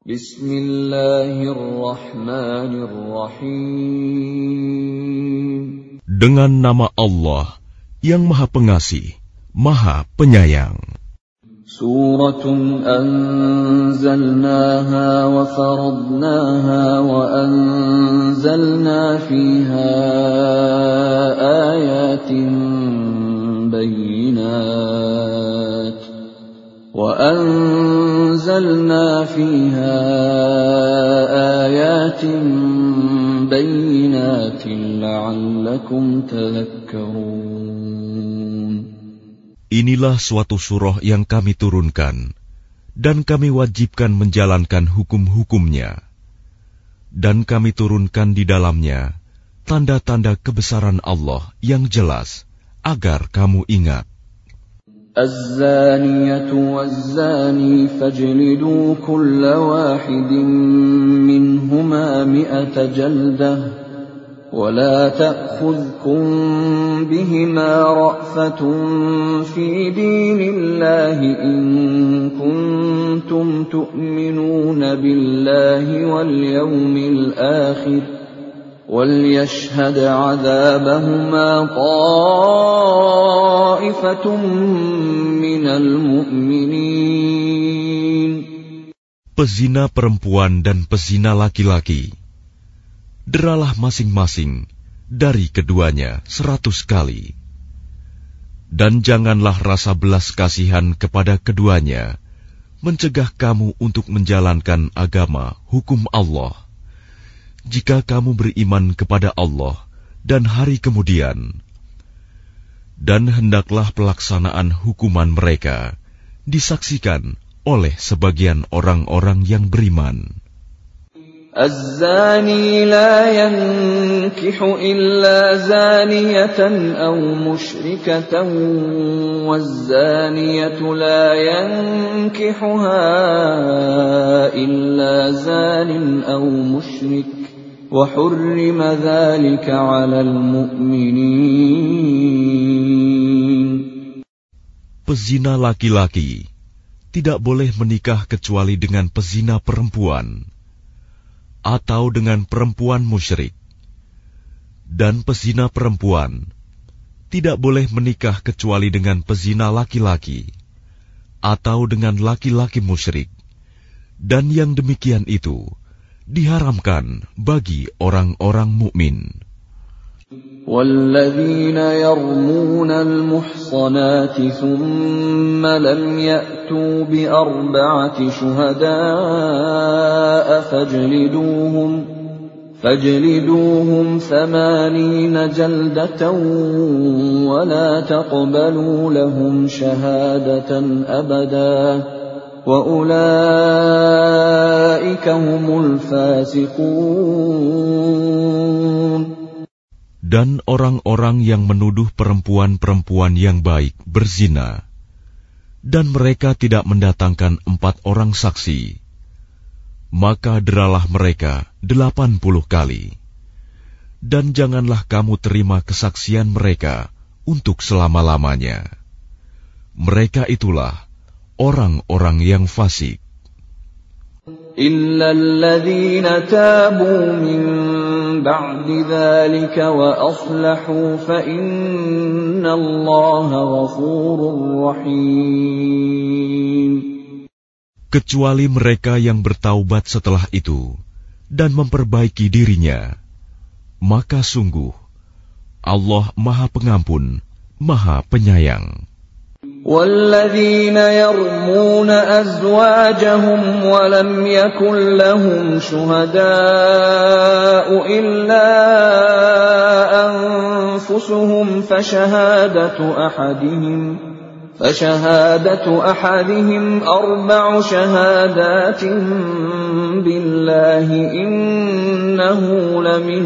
Bismillahirrahmanirrahim. Dengan nama Allah yang Maha Pengasih, Maha Penyayang. Suratun anzalnaha wa faradnaha wa anzalna fiha ayatin bayyinat wa anzalna fiha ayatin bayyinatin la'allakum tadhakkarun. Inilah suatu surah yang kami turunkan, dan kami wajibkan menjalankan hukum-hukumnya. Dan kami turunkan di dalamnya tanda-tanda kebesaran Allah yang jelas, agar kamu ingat. الزانية والزاني فاجلدوا كل واحد منهما 100 جلدة ولا تأخذكم بهما رأفة في دين الله إن كنتم تؤمنون بالله واليوم الآخر وَلْيَشْهَدْ عَذَابَهُمَا طَائِفَةٌ مِّنَ الْمُؤْمِنِينَ. Pezina perempuan dan pezina laki-laki, deralah masing-masing dari keduanya 100 kali. Dan janganlah rasa belas kasihan kepada keduanya mencegah kamu untuk menjalankan agama hukum Allah. Jika kamu beriman kepada Allah dan hari kemudian, dan hendaklah pelaksanaan hukuman mereka disaksikan oleh sebagian orang-orang yang beriman. الزاني لا ينكح إلا زانية أو مشركة والزانية لا ينكحها إلا زان أو مشرك وحرم ذلك على المؤمنين. Pezina laki-laki tidak boleh menikah kecuali dengan pezina perempuan atau dengan perempuan musyrik, dan pezina perempuan tidak boleh menikah kecuali dengan pezina laki-laki atau dengan laki-laki musyrik, dan yang demikian itu diharamkan bagi orang-orang mukmin. وَالَّذِينَ يَرْمُونَ الْمُحْصَنَاتِ ثُمَّ لَمْ يَأْتُوا بِأَرْبَعَةِ شُهَدَاءَ فَاجْلِدُوهُمْ 80 جَلْدَةً وَلَا تَقْبَلُوا لَهُمْ شَهَادَةً أَبَدًا وَأُولَئِكَ هُمُ الْفَاسِقُونَ. Dan orang-orang yang menuduh perempuan-perempuan yang baik berzina, dan mereka tidak mendatangkan 4 orang saksi, maka deralah mereka 80 kali. Dan janganlah kamu terima kesaksian mereka untuk selama-lamanya. Mereka itulah orang-orang yang fasik. إِلَّا الَّذِينَ تَابُوا مِن بَعْدِ ذَلِكَ وَأَصْلَحُوا فَإِنَّ اللَّهَ غَفُورٌ رَّحِيمٌ. Kecuali mereka yang bertaubat setelah itu dan memperbaiki dirinya, maka sungguh Allah Maha Pengampun, Maha Penyayang. وَالَّذِينَ يَرْمُونَ أَزْوَاجَهُمْ وَلَمْ يَكُنْ لَهُمْ شُهَدَاءُ إِلَّا أَنفُسُهُمْ فَشَهَادَةُ أَحَدِهِمْ 4 شَهَادَاتٍ بِاللَّهِ إِنَّهُ لَمِنَ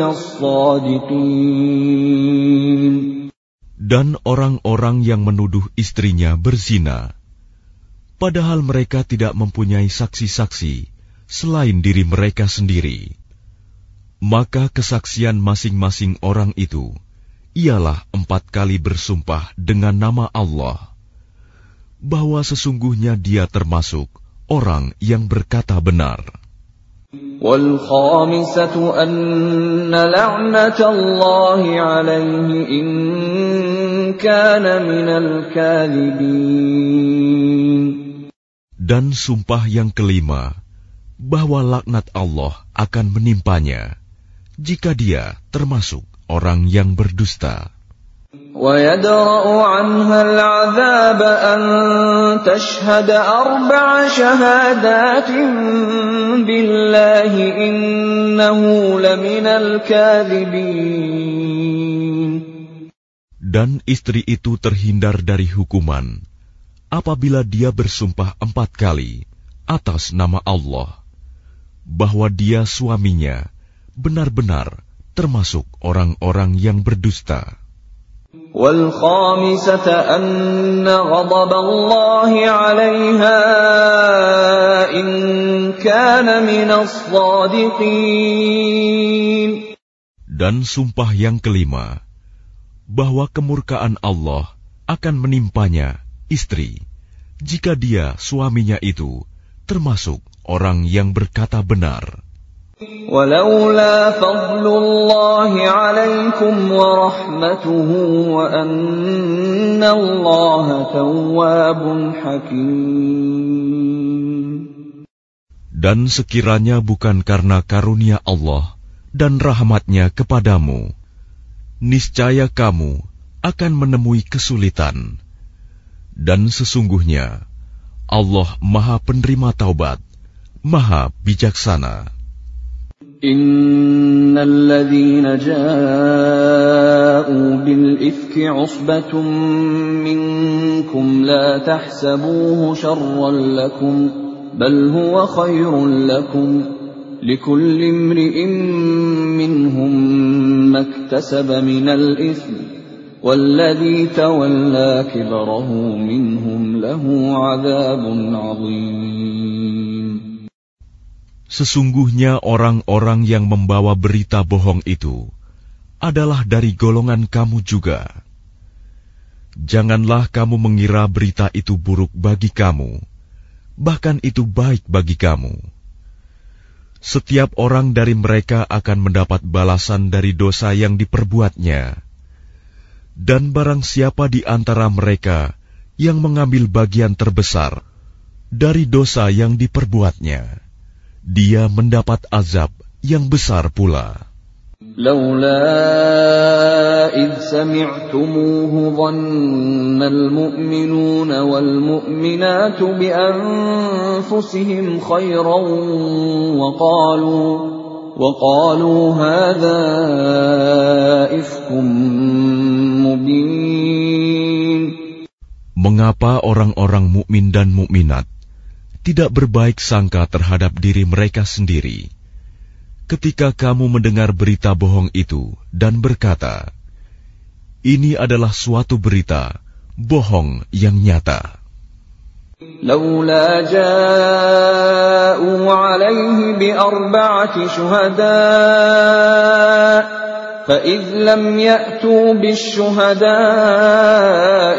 الصَّادِقِينَ. Dan orang-orang yang menuduh istrinya berzina, padahal mereka tidak mempunyai saksi-saksi selain diri mereka sendiri, maka kesaksian masing-masing orang itu ialah 4 kali bersumpah dengan nama Allah, bahwa sesungguhnya dia termasuk orang yang berkata benar. وَالْخَامِسَةُ أَنَّ لَعْنَةَ اللَّهِ عَلَيْهِ إِن كَانَ مِنَ الْكَاذِبِينَ. Dan sumpah yang kelima, bahwa laknat Allah akan menimpanya jika dia termasuk orang yang berdusta. وَيَدْرَأُ عَنْهَا الْعَذَابَ أَن تَشْهَدَ 4 شَهَادَاتٍ بِاللَّهِ إِنَّهُ لَمِنَ الْكَاذِبِينَ. Dan istri itu terhindar dari hukuman apabila dia bersumpah 4 kali atas nama Allah bahwa dia suaminya benar-benar termasuk orang-orang yang berdusta. وَالْخَامِسَةَ أَنَّ غَضَبَ اللَّهِ عَلَيْهَا إِن كَانَ مِنَ الصَّادِقِينَ. Dan sumpah yang kelima, bahwa kemurkaan Allah akan menimpanya istri jika dia suaminya itu termasuk orang yang berkata benar. وَلَوْلَا فَضْلُ اللَّهِ عَلَيْكُمْ وَرَحْمَتُهُ وَأَنَّ اللَّهَ تَوَّابٌ حَكِيمٌ. Dan sekiranya bukan karena karunia Allah dan rahmat-Nya kepadamu, niscaya kamu akan menemui kesulitan. Dan sesungguhnya Allah Maha Penerima Taubat, Maha Bijaksana. إِنَّ الَّذِينَ جَاءُوا بِالْإِفْكِ عُصْبَةٌ مِّنكُمْ لَا تَحْسَبُوهُ شَرًّا لَّكُمْ بَلْ هُوَ خَيْرٌ لَّكُمْ لِكُلِّ امْرِئٍ مِّنْهُم مَّا اكْتَسَبَ مِنَ الْإِثْمِ وَالَّذِي تَوَلَّىٰ كِبْرَهُ مِنْهُمْ لَهُ عَذَابٌ عَظِيمٌ. Sesungguhnya orang-orang yang membawa berita bohong itu adalah dari golongan kamu juga. Janganlah kamu mengira berita itu buruk bagi kamu, bahkan itu baik bagi kamu. Setiap orang dari mereka akan mendapat balasan dari dosa yang diperbuatnya. Dan barang siapa di antara mereka yang mengambil bagian terbesar dari dosa yang diperbuatnya, dia mendapat azab yang besar pula. لولا إذ سمعتموه ظن المؤمنون والمؤمنات بأنفسهم خيرا وقالوا هذا إفك مبين. Mengapa orang-orang mukmin dan mukminat tidak berbaik sangka terhadap diri mereka sendiri ketika kamu mendengar berita bohong itu dan berkata, ini adalah suatu berita bohong yang nyata. لولا جاءوا عليه ب4 شهداء فإذ لم يأتوا بالشهداء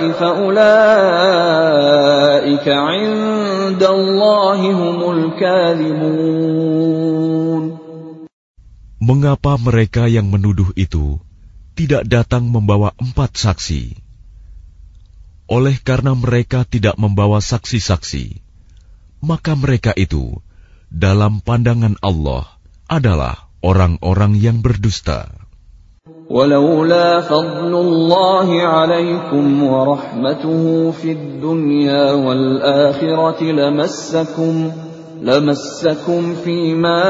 فأولئك عند الله هم الكاذبون. Mengapa mereka yang menuduh itu tidak datang membawa 4 saksi? Oleh karena mereka tidak membawa saksi-saksi, maka mereka itu dalam pandangan Allah adalah orang-orang yang berdusta. ولولا فضل الله عليكم ورحمته في الدنيا والآخرة لمسكم فيما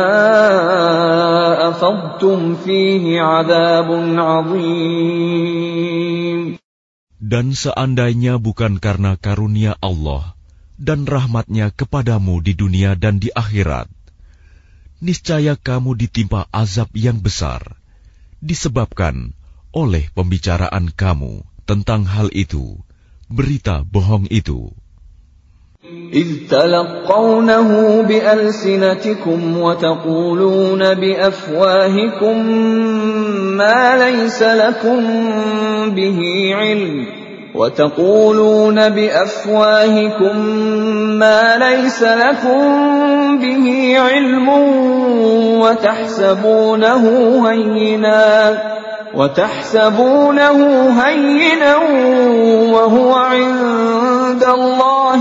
أفضتم فيه عذاب عظيم. Dan seandainya bukan karena karunia Allah dan rahmat-Nya kepadamu di dunia dan di akhirat, niscaya kamu ditimpa azab yang besar, disebabkan oleh pembicaraan kamu tentang hal itu, berita bohong itu. إذ تلقونه بألسنتكم وتقولون بأفواهكم ما ليس لكم به علم به علم وتحسبونه هينا وهو عند الله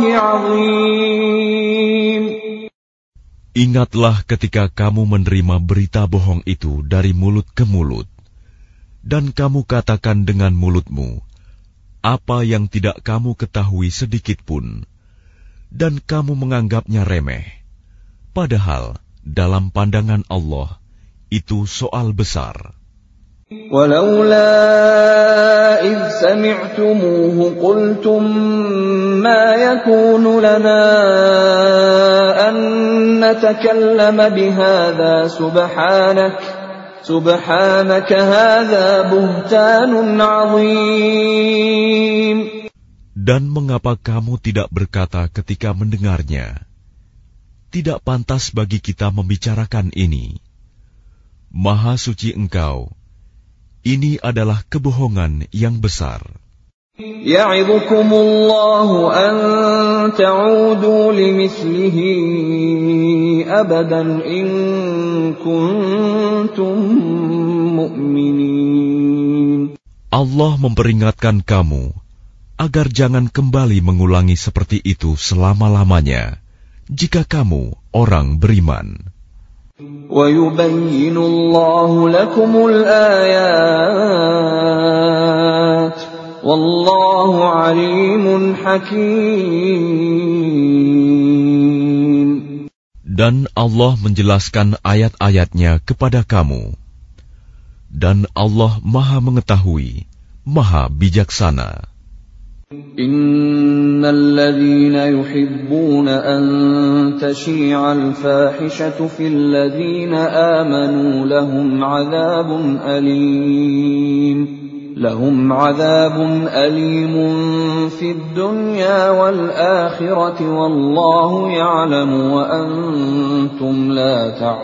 عظيم. Ingatlah ketika kamu menerima berita bohong itu dari mulut ke mulut, dan kamu katakan dengan mulutmu apa yang tidak kamu ketahui sedikitpun, dan kamu menganggapnya remeh, padahal dalam pandangan Allah itu soal besar. ولولا إذ سمعتموه قلتم ما يكون لنا أن نتكلم بهذا سبحانك هذا بهتان عظيم. Dan mengapa kamu tidak berkata ketika mendengarnya, tidak pantas bagi kita membicarakan ini. Maha suci Engkau, ini adalah kebohongan yang besar. Ya'idukumullahu an ta'udu limithlihi abadan in kuntum mu'minin. Allah memperingatkan kamu agar jangan kembali mengulangi seperti itu selama-lamanya, jika kamu orang beriman. وَيُبَيِّنُ اللَّهُ لَكُمُ الْآيَاتِ وَاللَّهُ عَلِيمٌ حَكِيمٌ. Dan Allah menjelaskan ayat-ayatnya kepada kamu. Dan Allah Maha mengetahui, Maha bijaksana. إن الذين يحبون أن تشيع الفاحشة في الذين آمنوا لهم عذاب أليم في الدنيا والآخرة والله يعلم وأنتم لا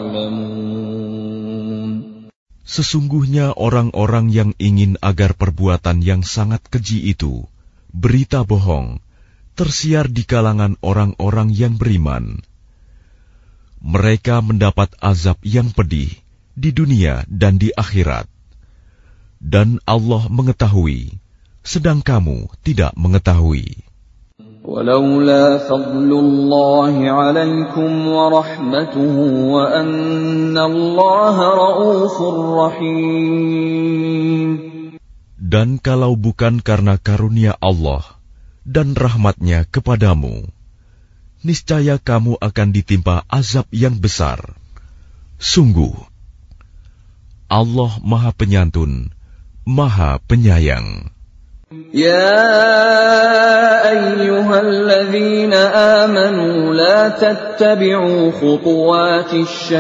تعلمون. Sesungguhnya orang-orang yang ingin agar perbuatan yang sangat keji itu, berita bohong, tersiar di kalangan orang-orang yang beriman. Mereka mendapat azab yang pedih di dunia dan di akhirat. Dan Allah mengetahui, sedang kamu tidak mengetahui. وَلَوْلَا فَضْلُ اللَّهِ عَلَيْكُمْ وَرَحْمَتُهُ وَأَنَّ اللَّهَ رَءُوفٌ رَحِيمٌ. Dan kalau bukan karena karunia Allah dan rahmat-Nya kepadamu, niscaya kamu akan ditimpa azab yang besar. Sungguh, Allah Maha Penyantun, Maha Penyayang. يا أيها الذين آمنوا لا تتبعوا خطوات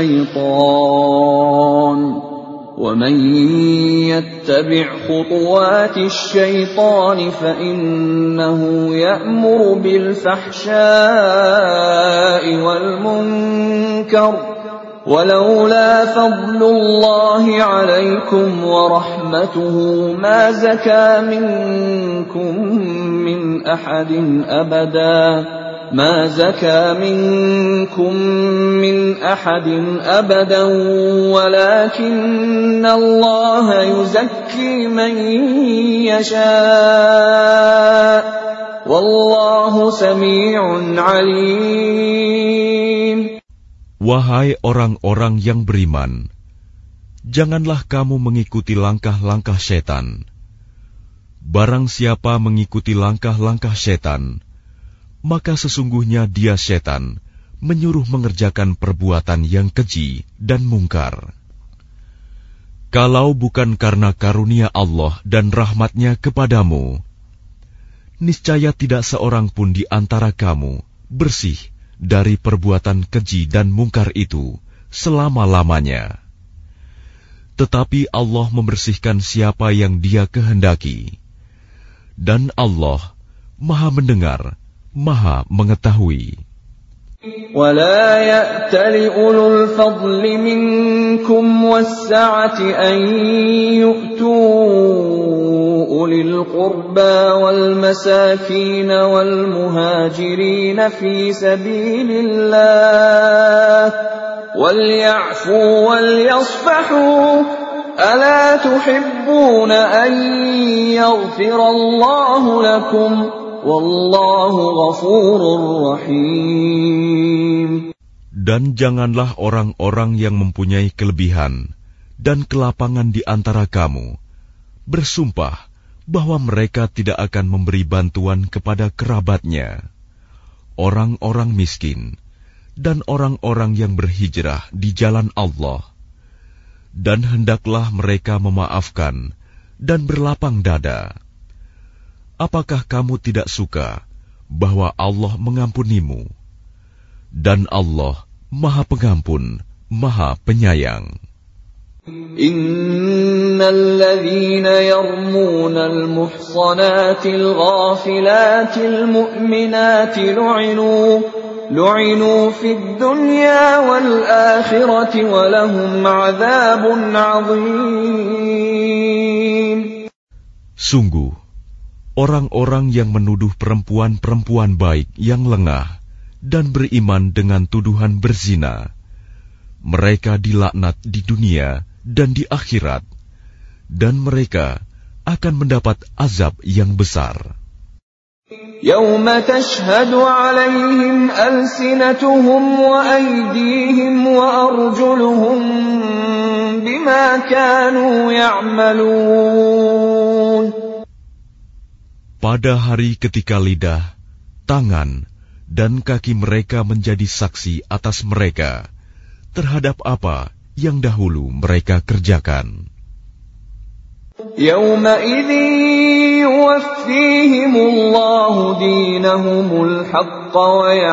الشيطان ومن يتبع خطوات الشيطان فإنه يأمر بالفحشاء والمنكر ولولا فضل الله عليكم ورحمته ما زكى منكم من أحد أبدا ولكن الله يزكي من يشاء والله سميع عليم. Wahai orang-orang yang beriman, janganlah kamu mengikuti langkah-langkah setan. Barang siapa mengikuti langkah-langkah setan, maka sesungguhnya dia setan menyuruh mengerjakan perbuatan yang keji dan mungkar. Kalau bukan karena karunia Allah dan rahmat-Nya kepadamu, niscaya tidak seorang pun di antara kamu bersih dari perbuatan keji dan mungkar itu selama-lamanya. Tetapi Allah membersihkan siapa yang Dia kehendaki. Dan Allah Maha mendengar, Maha mengetahui. وَلَا يَأْتَلِ أُولُو الْفَضْلِ مِنكُمْ وَالسَّعَةِ أَن يُؤْتُوا أولي القربى والمساكين والمهاجرين في سبيل الله وليعفوا وليصفحوا ألا تحبون أن يغفر الله لكم والله غفور رحيم. Dan janganlah orang-orang yang mempunyai kelebihan dan kelapangan di antara kamu bersumpah bahwa mereka tidak akan memberi bantuan kepada kerabatnya, orang-orang miskin, dan orang-orang yang berhijrah di jalan Allah. Dan hendaklah mereka memaafkan dan berlapang dada. Apakah kamu tidak suka bahwa Allah mengampunimu? Dan Allah Maha Pengampun, Maha Penyayang. Innal ladzina yarmunal muhsanatil ghafilatil mu'minatil lu'inu fid dunya wal akhirati wa lahum 'adzabun 'adzim. Sungguh, orang-orang yang menuduh perempuan-perempuan baik yang lengah dan beriman dengan tuduhan berzina, mereka dilaknat di dunia dan di akhirat, dan mereka akan mendapat azab yang besar. Yauma tashhadu 'alaihim alsinatuhum wa aydihim wa arjuluhum bima kanu ya'malun. Pada hari ketika lidah, tangan, dan kaki mereka menjadi saksi atas mereka terhadap apa yang dahulu mereka kerjakan. Yawma idzin yuwaffihimullahu dinahumul haqqa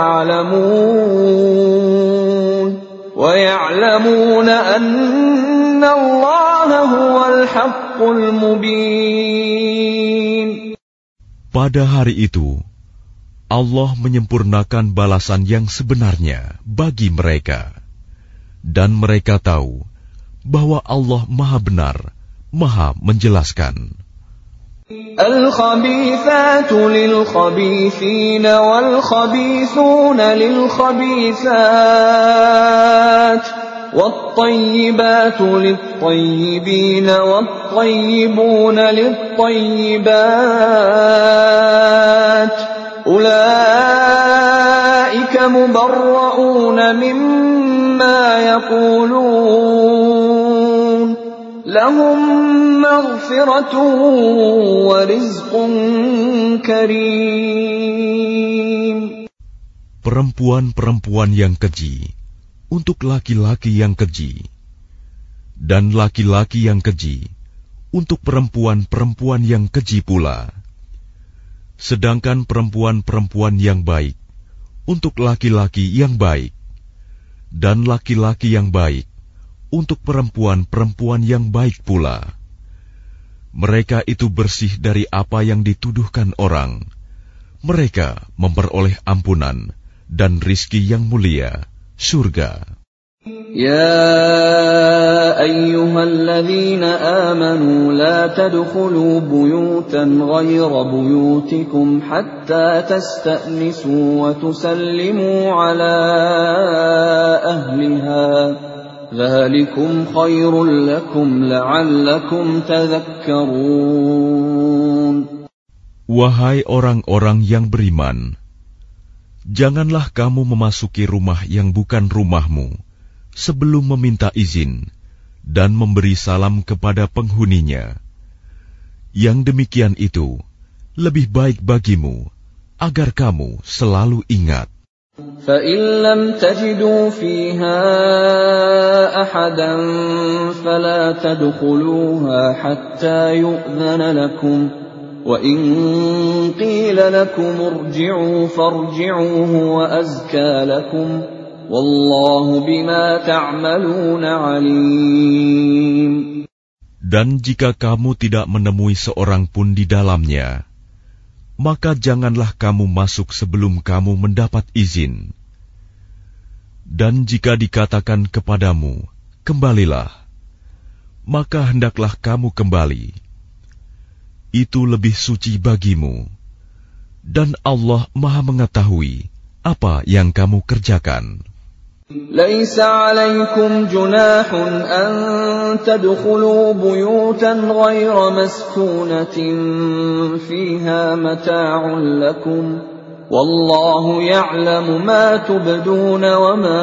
wa ya'lamuna anna Allaha huwal haqqul mubin. Pada hari itu, Allah menyempurnakan balasan yang sebenarnya bagi mereka. Dan mereka tahu bahwa Allah Maha Benar, Maha Menjelaskan. Al-khabithatu lil-khabithina wal-khabithuna lil-khabithat wat-tayyibatu lit-tayyibina wat-tayyibuna lit-tayyibat ulaika mubarra'una mimma yaqulun lahum maghfiratun wa rizqun karim. Perempuan-perempuan yang keji untuk laki-laki yang keji, dan laki-laki yang keji untuk perempuan-perempuan yang keji pula. Sedangkan perempuan-perempuan yang baik untuk laki-laki yang baik, dan laki-laki yang baik untuk perempuan-perempuan yang baik pula. Mereka itu bersih dari apa yang dituduhkan orang. Mereka memperoleh ampunan dan rizki yang mulia, surga. يا أيها الذين آمنوا لا تدخلوا بيوتا غير بيوتكم حتى تستأنسوا وتسلموا على أهلها ذلكم خير لكم لعلكم تذكرون. Wahai orang-orang yang beriman, janganlah kamu memasuki rumah yang bukan rumahmu sebelum meminta izin dan memberi salam kepada penghuninya. Yang demikian itu lebih baik bagimu, agar kamu selalu ingat. فَإِن لَّمْ تَجِدُوا فِيهَا أَحَدًا فَلَا تَدْخُلُوهَا حَتَّى يُؤْذَنَ لَكُمْ وَإِن قِيلَ لَكُمُ ارْجِعُوا فَارْجِعُوا هُوَ أَزْكَىٰ لَكُمْ وَاللَّهُ بِمَا تَعْمَلُونَ عَلِيمٌ. Dan jika kamu tidak menemui seorang pun di dalamnya, maka janganlah kamu masuk sebelum kamu mendapat izin. Dan jika dikatakan kepadamu, kembalilah, maka hendaklah kamu kembali. itu lebih suci bagimu, dan Allah Maha mengetahui apa yang kamu kerjakan. ليس عليكم جناح أن تدخلوا بيوتا غير مسكونة فيها متاع لكم والله يعلم ما تبدون وما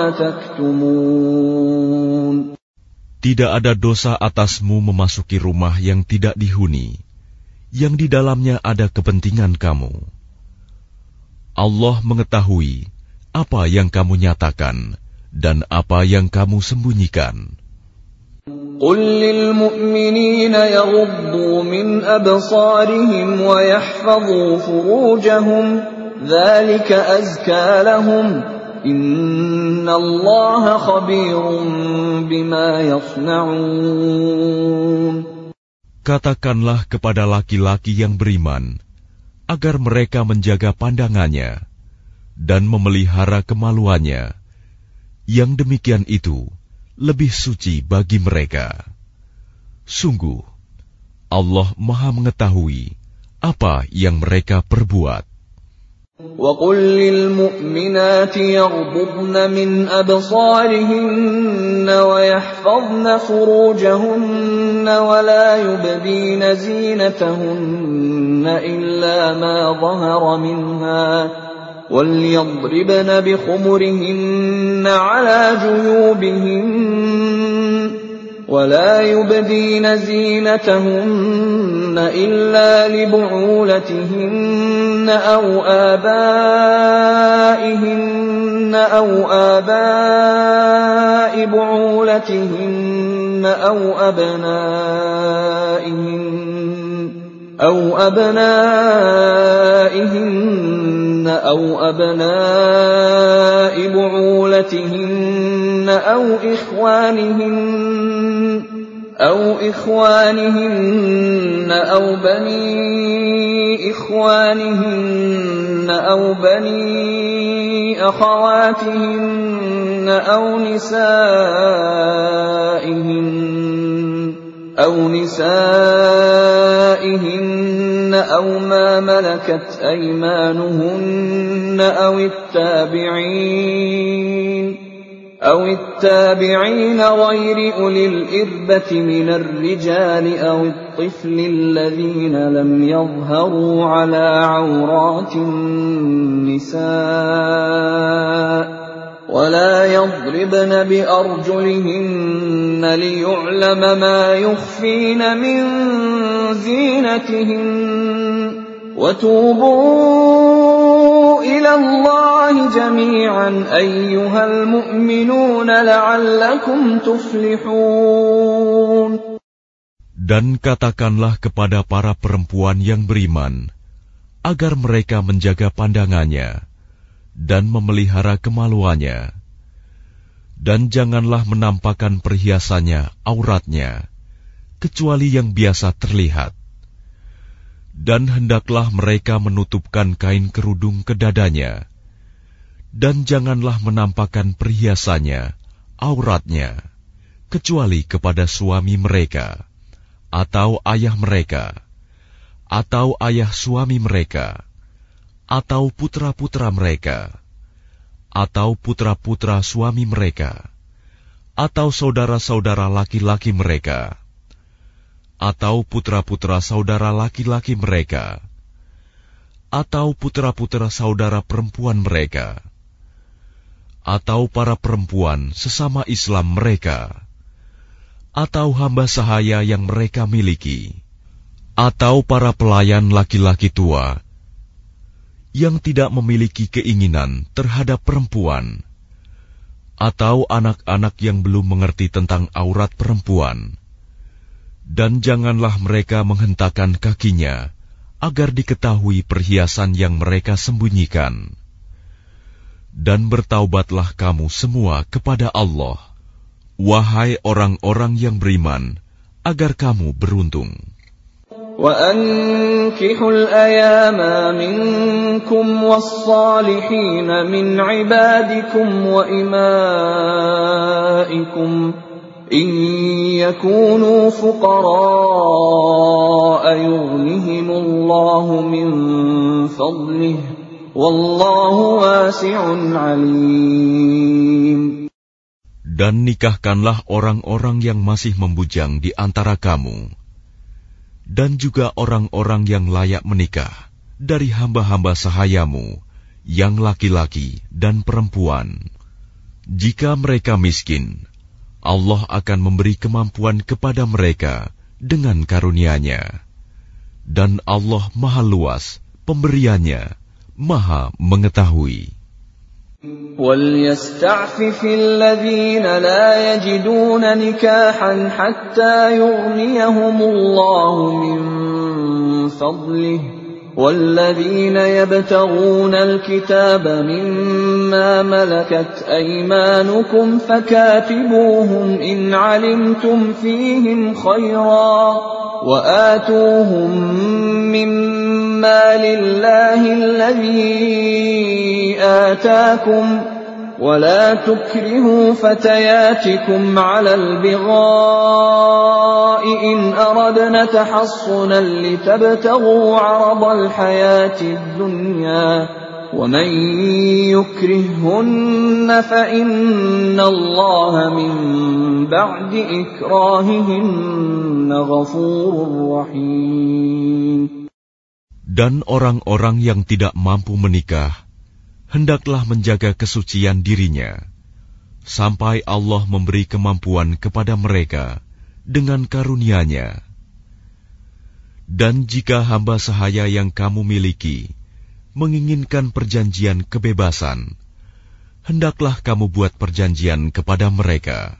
تكتمون. Tidak ada dosa atasmu memasuki rumah yang tidak dihuni, yang di dalamnya ada kepentingan kamu. Allah mengetahui apa yang kamu nyatakan dan apa yang kamu sembunyikan. قل للمؤمنين يغضوا من أبصارهم ويحفظوا فروجهم ذلك أزكى لهم إن الله خبير بما يصنعون. Katakanlah kepada laki-laki yang beriman agar mereka menjaga pandangannya dan memelihara kemaluannya. Yang demikian itu lebih suci bagi mereka. Sungguh, Allah Maha mengetahui apa yang mereka perbuat. وَقُلْ لِلْمُؤْمِنَاتِ يَغْضُضْنَ مِنْ أَبْصَارِهِنَّ وَيَحْفَظْنَ فُرُوجَهُنَّ وَلَا يُبْدِينَ زِينَتَهُنَّ إِلَّا مَا ظَهَرَ مِنْهَا وَلْيَضْرِبْنَ بِخُمُرِهِنَّ عَلَى جُيُوبِهِنَّ وَلَا يُبْدِينَ زِينَتَهُنَّ إِلَّا لِبُعُولَتِهِنَّ أَوْ آبَائِهِنَّ أَوْ آبَاءِ بُعُولَتِهِنَّ أَوْ أَبْنَائِهِنَّ أَوْ أَبْنَاءِ بُعُولَتِهِنَّ أَوْ إِخْوَانِهِنَّ أَوْ بَنِي إِخْوَانِهِنَّ أَوْ بَنِي أَخَوَاتِهِنَّ أَوْ نِسَائِهِنَّ أَوْ مَا مَلَكَتْ أَيْمَانُهُنَّ أَوِ التابعين غير أولي الإربة من الرجال أو الطفل الذين لم يظهروا على عورات النساء ولا يضربن بأرجلهن ليعلم ما يخفين من زينتهن وتوبوا إلى الله جميعا أيها المؤمنون لعلكم تفلحون. Dan katakanlah kepada para perempuan yang beriman, agar mereka menjaga pandangannya dan memelihara kemaluannya, dan janganlah menampakkan perhiasannya, auratnya, kecuali yang biasa terlihat. Dan hendaklah mereka menutupkan kain kerudung ke dadanya, dan janganlah menampakkan perhiasannya, auratnya, kecuali kepada suami mereka, atau ayah mereka, atau ayah suami mereka, atau putra-putra mereka, atau putra-putra suami mereka, atau saudara-saudara laki-laki mereka, atau putra-putra saudara laki-laki mereka, atau putra-putra saudara perempuan mereka, atau para perempuan sesama Islam mereka, atau hamba sahaya yang mereka miliki, atau para pelayan laki-laki tua yang tidak memiliki keinginan terhadap perempuan, atau anak-anak yang belum mengerti tentang aurat perempuan. Dan janganlah mereka menghentakkan kakinya agar diketahui perhiasan yang mereka sembunyikan. Dan bertaubatlah kamu semua kepada Allah, wahai orang-orang yang beriman, agar kamu beruntung. وَأَنكِحُوا الْأَيَامَ مِنكُمْ وَالصَّالِحِينَ مِنْ عِبَادِكُمْ وَإِمَائِكُمْ إن يكونوا فقراء يغنهم الله من فضله والله واسع عليم. Dan nikahkanlah orang-orang yang masih membujang di antara kamu, dan juga orang-orang yang layak menikah dari hamba-hamba sahayamu, yang laki-laki dan perempuan. Jika mereka miskin, Allah akan memberi kemampuan kepada mereka dengan karunia-Nya. Dan Allah Maha Luas pemberiannya, Maha Mengetahui. وَلْيَسْتَعْفِفِ الَّذِينَ لَا يَجِدُونَ نِكَاحًا حَتَّى يُغْنِيَهُمُ اللَّهُ مِنْ فَضْلِهِ وَالَّذِينَ يَبْتَغُونَ الْكِتَابَ مِمَّا مَلَكَتْ أَيْمَانُكُمْ فَكَاتِبُوهُمْ إِنْ عَلِمْتُمْ فِيهِمْ خَيْرًا وَآتُوهُمْ مِمَّا لِلَّهِ الَّذِي آتَاكُمْ وَلَا تُكْرِهُوا فَتَيَاتِكُمْ عَلَى الْبِغَاءِ إِنْ أَرَدْنَ تَحَصُّنًا لِتَبْتَغُوا عَرَضَ الْحَيَاةِ الدُّنْيَا وَمَنْ يُكْرِههُّنَّ فَإِنَّ اللَّهَ مِنْ بَعْدِ إِكْرَاهِهِنَّ غَفُورٌ رَحِيمٌ. Dan orang-orang yang tidak mampu menikah hendaklah menjaga kesucian dirinya, sampai Allah memberi kemampuan kepada mereka dengan karunia-Nya. Dan jika hamba sahaya yang kamu miliki menginginkan perjanjian kebebasan, hendaklah kamu buat perjanjian kepada mereka.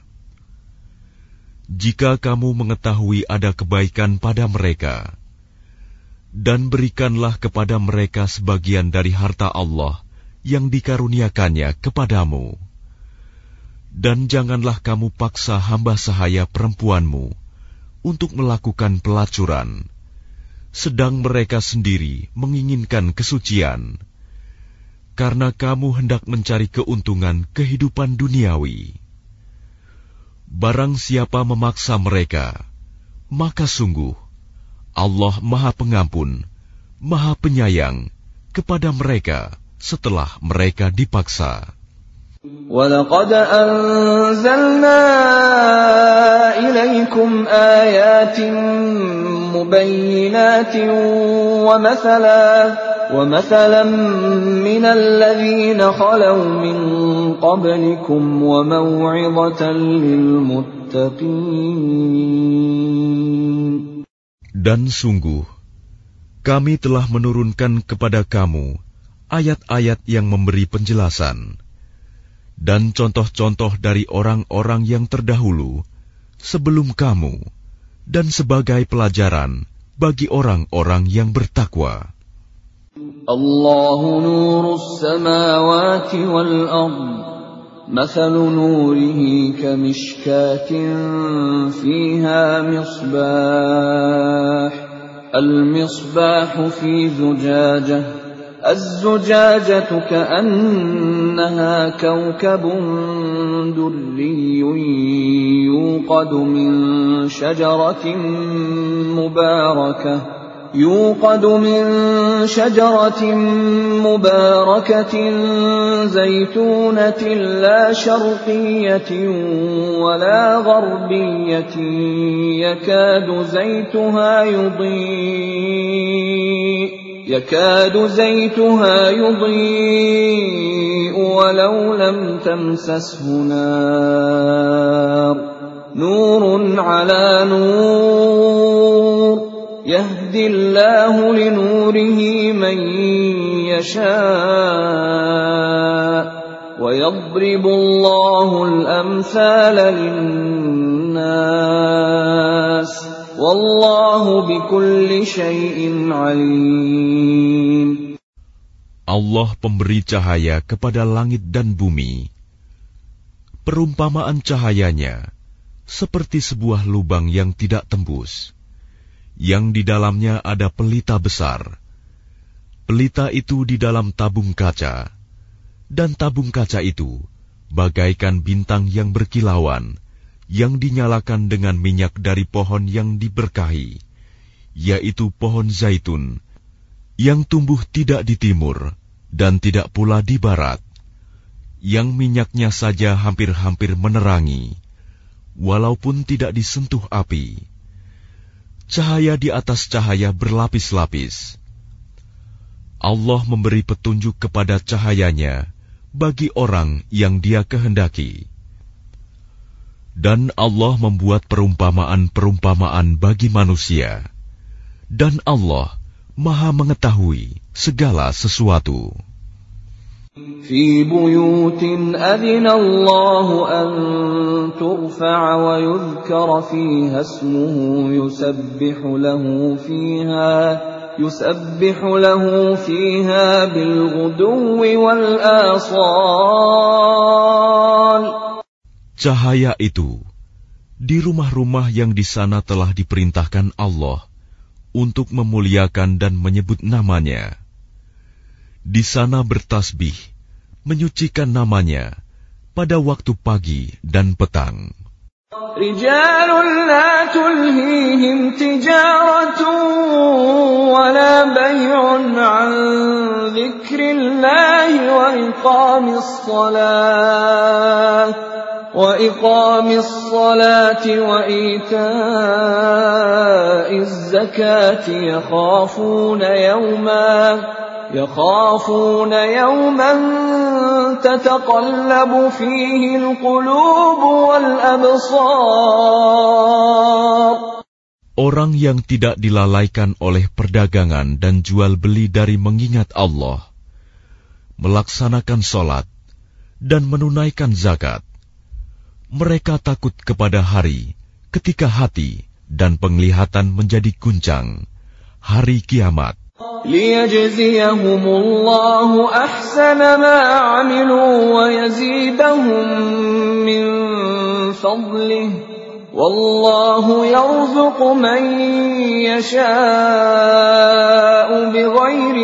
Jika kamu mengetahui ada kebaikan pada mereka, dan berikanlah kepada mereka sebagian dari harta Allah yang dikaruniakannya kepadamu. Dan janganlah kamu paksa hamba sahaya perempuanmu untuk melakukan pelacuran, sedang mereka sendiri menginginkan kesucian, karena kamu hendak mencari keuntungan kehidupan duniawi. Barang siapa memaksa mereka, maka sungguh Allah Maha Pengampun, Maha Penyayang kepada mereka setelah mereka dipaksa. وَلَقَدْ أَنزَلْنَا إِلَيْكُمْ آيَاتٍ مُبَيِّنَاتٍ وَمَثَلًا مِنَ الَّذِينَ خَلَوْا مِنْ قَبْلِكُمْ وَمَوْعِظَةً لِلْمُتَّقِينَ. Dan sungguh, kami telah menurunkan kepada kamu ayat-ayat yang memberi penjelasan dan contoh-contoh dari orang-orang yang terdahulu sebelum kamu, dan sebagai pelajaran bagi orang-orang yang bertakwa. Allahu nurus samawati wal ard, mathalu nurihi kamishkatin fiha misbah, al-misbahu fi zujajah, الزجاجة كأنها كوكب دري يوقد من شجرة مباركة زيتونة لا شرقية ولا غربية يكاد زيتها يضيء ولو لم تمسسه نار نور على نور يهدي الله لنوره من يشاء ويضرب الله الأمثال للناس Wallahu bikulli syai'in alim. Allah pemberi cahaya kepada langit dan bumi. Perumpamaan cahayanya seperti sebuah lubang yang tidak tembus, yang di dalamnya ada pelita besar. Pelita itu di dalam tabung kaca, dan tabung kaca itu bagaikan bintang yang berkilauan, yang dinyalakan dengan minyak dari pohon yang diberkahi, yaitu pohon zaitun, yang tumbuh tidak di timur dan tidak pula di barat, yang minyaknya saja hampir-hampir menerangi, walaupun tidak disentuh api. Cahaya di atas cahaya berlapis-lapis. Allah memberi petunjuk kepada cahayanya bagi orang yang Dia kehendaki. Dan Allah membuat perumpamaan-perumpamaan bagi manusia. Dan Allah Maha mengetahui segala sesuatu. في بيوت أذن الله أن ترفع ويذكر فيها اسمه يسبح له فيها بالغدو والآصال. Cahaya itu di rumah-rumah yang di sana telah diperintahkan Allah untuk memuliakan dan menyebut namanya. Di sana bertasbih, menyucikan namanya pada waktu pagi dan petang. رجال لا تلهيهم تجارة ولا بيع عن ذكر الله وإقام الصلاة وإيتاء الزكاة يخافون يوما تتقلب فيه القلوب والأبصار. Orang yang tidak dilalaikan oleh perdagangan dan jual beli dari mengingat Allah, melaksanakan sholat, dan menunaikan zakat, mereka takut kepada hari ketika hati dan penglihatan menjadi guncang, hari kiamat. ليجزيهم الله أحسن ما عملوا ويزيدهم من فضله والله يرزق من يشاء بغير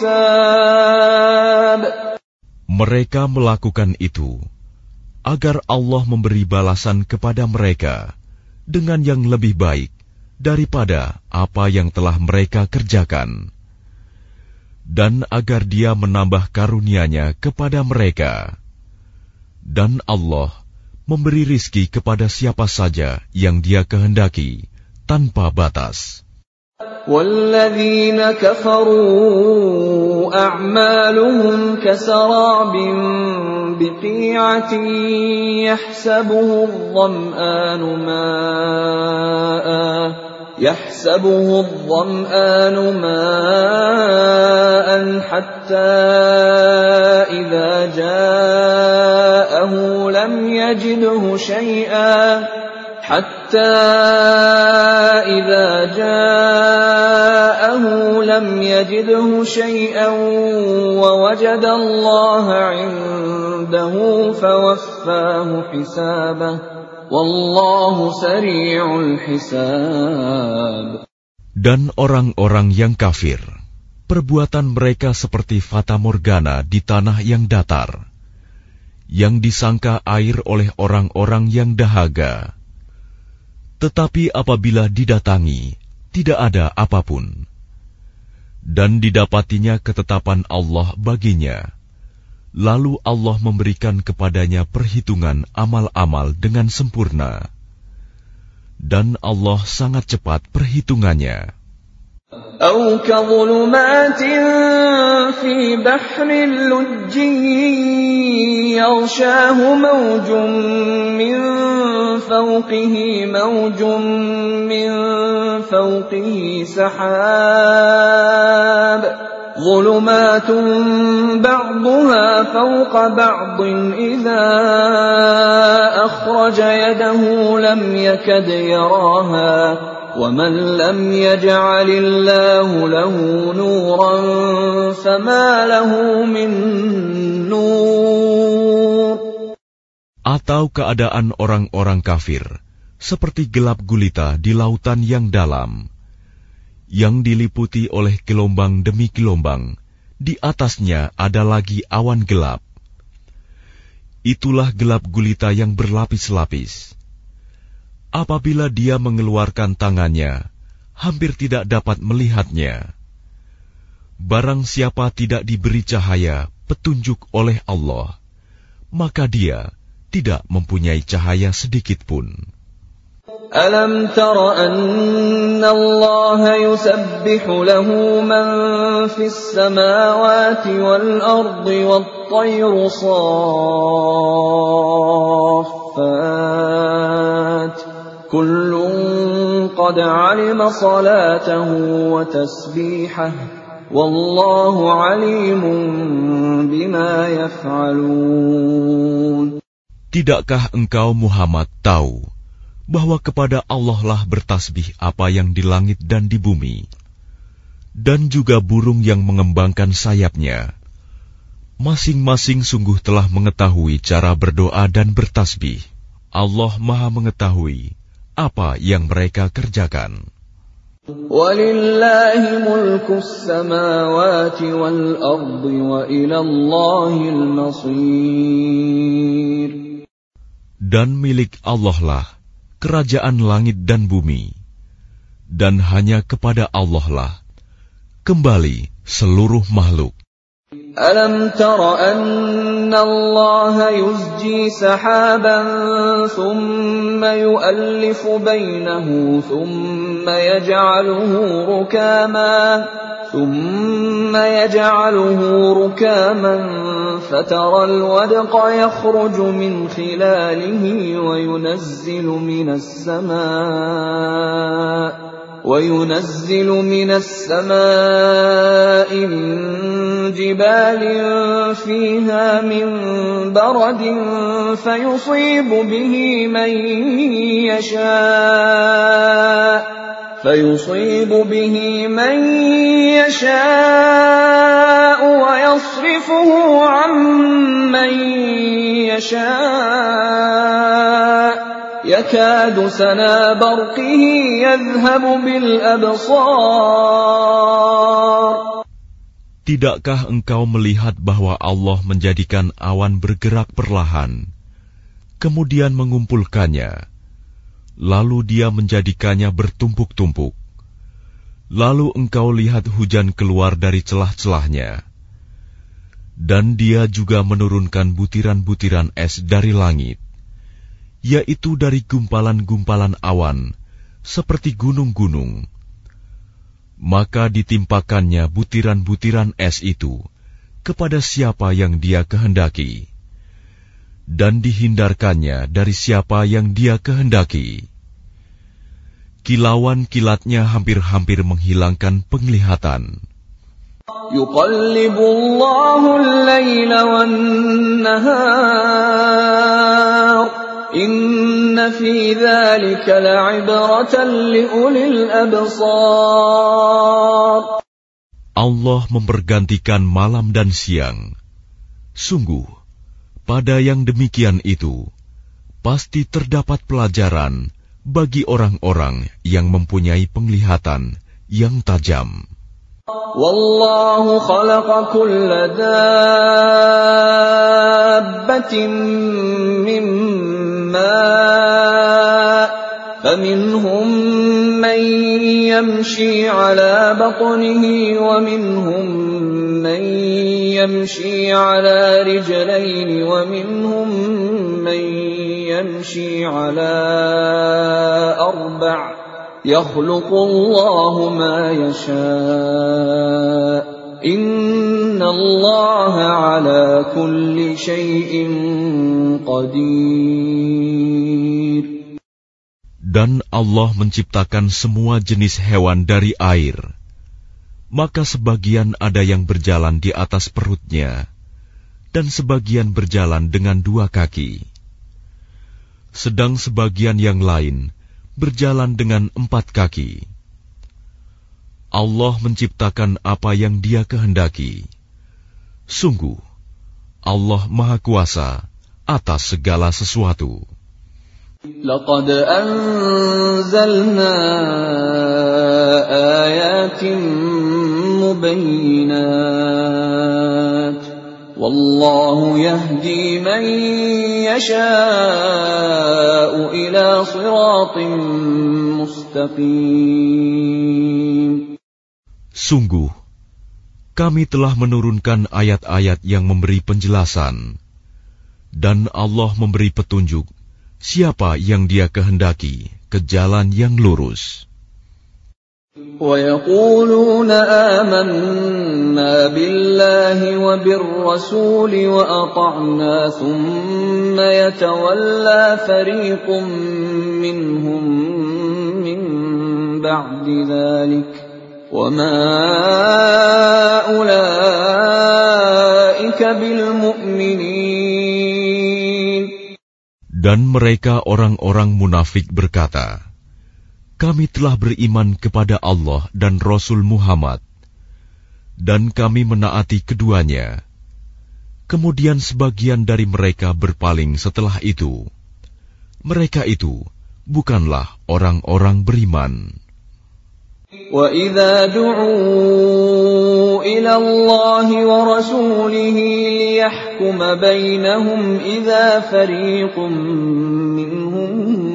حساب. Mereka melakukan itu agar Allah memberi balasan kepada mereka dengan yang lebih baik daripada apa yang telah mereka kerjakan, dan agar Dia menambah karunia-Nya kepada mereka. Dan Allah memberi rizki kepada siapa saja yang Dia kehendaki tanpa batas. وَالَّذِينَ كَفَرُوا أَعْمَالُهُمْ كَسَرَابٍ بِقِيعَةٍ يحسبه الظمآن ماء حتى إذا جاءه لم يجده شيئا ووجد الله عنده فوفاه حسابه والله سريع الحساب. Dan orang-orang yang kafir, perbuatan mereka seperti fata morgana di tanah yang datar, yang disangka air oleh orang-orang yang dahaga. Tetapi apabila didatangi, tidak ada apapun. Dan didapatinya ketetapan Allah baginya. Lalu Allah memberikan kepadanya perhitungan amal-amal dengan sempurna. Dan Allah sangat cepat perhitungannya. أو كظلمات في بحر لجي يغشاه موج من فوقه سحاب ظلمات بعضها فوق بعض إذا أخرج يده لم يكد يراها ومن لم يجعل الله له نورا فما له من نور. Atau keadaan orang-orang kafir seperti gelap gulita di lautan yang dalam, yang diliputi oleh gelombang demi gelombang, di atasnya ada lagi awan gelap. Itulah gelap gulita yang berlapis-lapis. Apabila dia mengeluarkan tangannya, hampir tidak dapat melihatnya. Barang siapa tidak diberi cahaya, petunjuk oleh Allah, maka dia tidak mempunyai cahaya sedikit pun. Alam tara anna Allah yusabbihu lahu man fis samawati wal ardi wat tayru saffat kullun qad alima salatahu wa tasbihahu wallahu alimun bima yaf'alun. Tidakkah engkau Muhammad tahu bahwa kepada Allah lah bertasbih apa yang di langit dan di bumi, dan juga burung yang mengembangkan sayapnya. Masing-masing sungguh telah mengetahui cara berdoa dan bertasbih. Allah Maha mengetahui apa yang mereka kerjakan. Walillahi mulkus samawati wal ardi wa ilallahil masir. Dan milik Allah lah kerajaan langit dan bumi, dan hanya kepada Allah lah kembali seluruh makhluk. Alam tara anna Allah yuzji sahaban thumma yu'allifu bainahu thumma yaj'aluhu rukaman fatara al-wadqa yakhruju min khilalihi wa yunazzilu minas samaa'i min jibalin fiha min baradin fayusibu bihi man yasha'u wa yasrifuhu 'amman yasha'u yakadu sana barqihi yadhhabu bil absar. Tidakkah engkau melihat bahwa Allah menjadikan awan bergerak perlahan, kemudian mengumpulkannya, lalu Dia menjadikannya bertumpuk-tumpuk. Lalu engkau lihat hujan keluar dari celah-celahnya, dan Dia juga menurunkan butiran-butiran es dari langit, yaitu dari gumpalan-gumpalan awan, seperti gunung-gunung. Maka ditimpakannya butiran-butiran es itu kepada siapa yang Dia kehendaki, dan dihindarkannya dari siapa yang Dia kehendaki. Kilauan-kilatnya hampir-hampir menghilangkan penglihatan. Yuqallibullahu al-laila wan-nahar Inna fi dzalika la'ibratan liulil absar. Allah mempergantikan malam dan siang. Sungguh, pada yang demikian itu pasti terdapat pelajaran bagi orang-orang yang mempunyai penglihatan yang tajam. Wallahu khalaqa kulla dabbatin فمنهم من يمشي على بطنه ومنهم من يمشي على رجلين ومنهم من يمشي على أربع يخلق الله ما يشاء إن الله على كل شيء قدير. Dan Allah menciptakan semua jenis hewan dari air, maka sebagian ada yang berjalan di atas perutnya, dan sebagian berjalan dengan 2 kaki. Sedang sebagian yang lain berjalan dengan 4 kaki. Allah menciptakan apa yang Dia kehendaki. Sungguh, Allah Maha Kuasa atas segala sesuatu. Laqad anzalna ayatin mubayyinat Wallahu yahdi man yasha'u ila siratin mustaqim. Sungguh, kami telah menurunkan ayat-ayat yang memberi penjelasan, dan Allah memberi petunjuk siapa yang Dia kehendaki ke jalan yang lurus. وَيَقُولُونَ آمَنَّا بِاللَّهِ وَبِالرَّسُولِ وَأَطَعْنَا ثُمَّ يَتَوَلَّى فَرِيقٌ مِّنْهُم مِّن بَعْدِ ذَلِكَ وَمَا أُولَٰئِكَ بِالْمُؤْمِنِينَ. Dan mereka orang-orang munafik berkata, kami telah beriman kepada Allah dan Rasul Muhammad, dan kami menaati keduanya. Kemudian sebagian dari mereka berpaling setelah itu. Mereka itu bukanlah orang-orang beriman. وَإِذَا دُعُوا إِلَى اللَّهِ وَرَسُولِهِ لِيَحْكُمَ بَيْنَهُمْ إِذَا فَرِيقٌ مِّنْهُمْ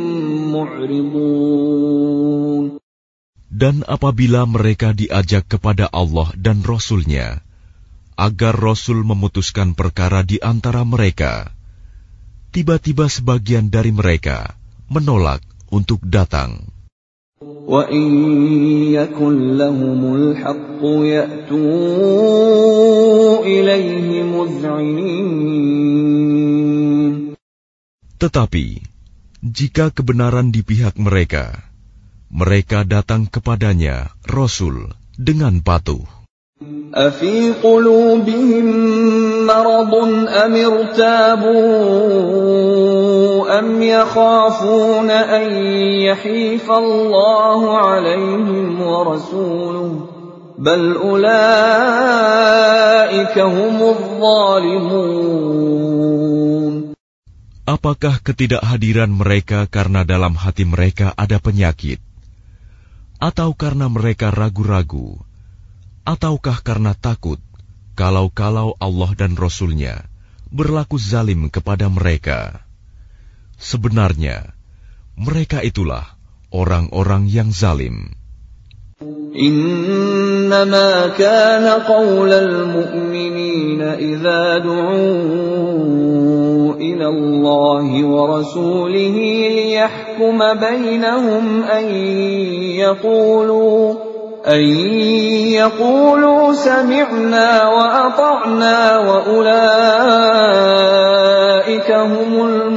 مُعْرِضُونَ. Dan apabila mereka diajak kepada Allah dan Rasul-Nya, agar Rasul memutuskan perkara di antara mereka, tiba-tiba sebagian dari mereka menolak untuk datang. وَإِن يَكُنْ لَهُمُ الْحَقُّ يَأْتُوا إِلَيْهِ مُذْعِنِينَ. Tetapi jika kebenaran di pihak mereka, mereka datang kepadanya Rasul dengan patuh. أَفِي قُلُوبِهِم مَّرَضٌ أَمِ ارْتَابُوا أَمْ يَخَافُونَ أَن يَحِيفَ اللَّهُ عَلَيْهِمْ وَرَسُولُهُ بَلْ أُولَٰئِكَ هُمُ الظَّالِمُونَ. Apakah ketidakhadiran mereka karena dalam hati mereka ada penyakit, atau karena mereka ragu-ragu, ataukah karena takut kalau Allah dan Rasul-Nya berlaku zalim kepada mereka? Sebenarnya mereka itulah orang-orang yang zalim. إنما كان قول المؤمنين إذا دعوا إلى الله ورسوله ليحكم بينهم أن يقولوا سمعنا وأطعنا وأولئك هم